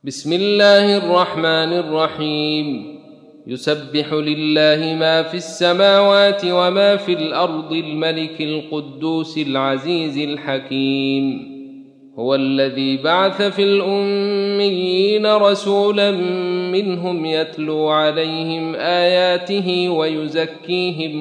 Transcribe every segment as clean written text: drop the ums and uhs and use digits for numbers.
بسم الله الرحمن الرحيم. يسبح لله ما في السماوات وما في الأرض الملك القدوس العزيز الحكيم. هو الذي بعث في الأميين رسولا منهم يتلو عليهم آياته ويزكيهم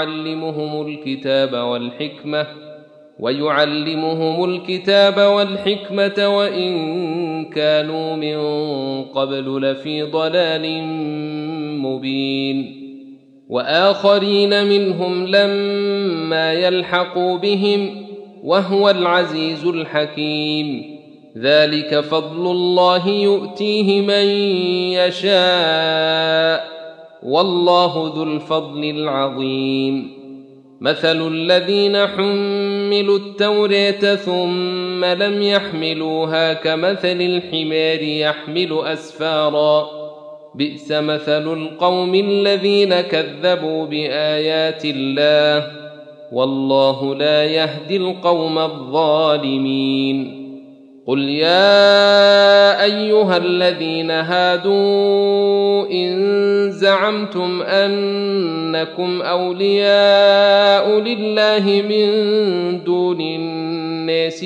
ويعلمهم الكتاب والحكمة وإن كانوا من قبل لفي ضلال مبين. وآخرين منهم لما يلحقوا بهم وهو العزيز الحكيم. ذلك فضل الله يؤتيه من يشاء والله ذو الفضل العظيم. مثل الذين حملوا التوراة ثم لم يحملوها كمثل الحمار يحمل أسفارا بئس مثل القوم الذين كذبوا بآيات الله والله لا يهدي القوم الظالمين. قل يا أيها الذين هادوا إن زعمتم أنكم أولياء لله من دون الناس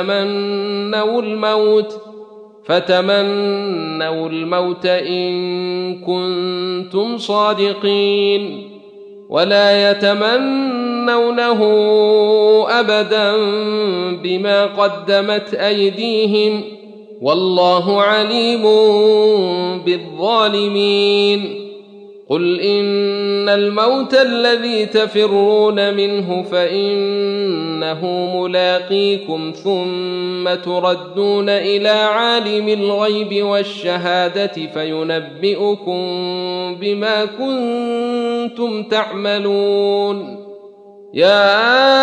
فتمنوا الموت إن كنتم صادقين ولا يتمنونه أبدا بما قدمت أيديهم والله عليم بالظالمين. قل إن الموت الذي تفرون منه فإنه ملاقيكم ثم تردون إلى عالم الغيب والشهادة فينبئكم بما كنتم تعملون. يا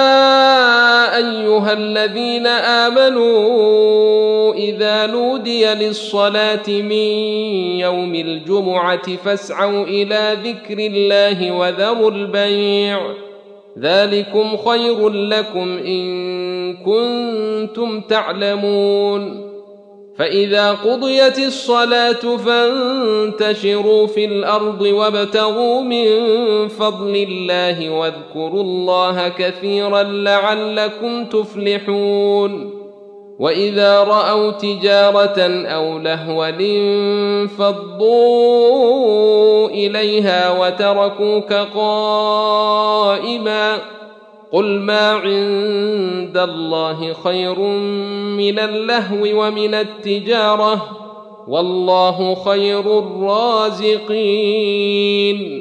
أيها الذين آمنوا إذا نودي للصلاة من يوم الجمعة فاسعوا إلى ذكر الله وذروا البيع ذلكم خير لكم إن كنتم تعلمون. فإذا قضيت الصلاة فانتشروا في الأرض وابتغوا من فضل الله واذكروا الله كثيرا لعلكم تفلحون. وإذا رأوا تجارة أو لهوا انفضوا إليها وتركوك قائما قل ما عند الله خير من اللهو ومن التجارة والله خير الرازقين.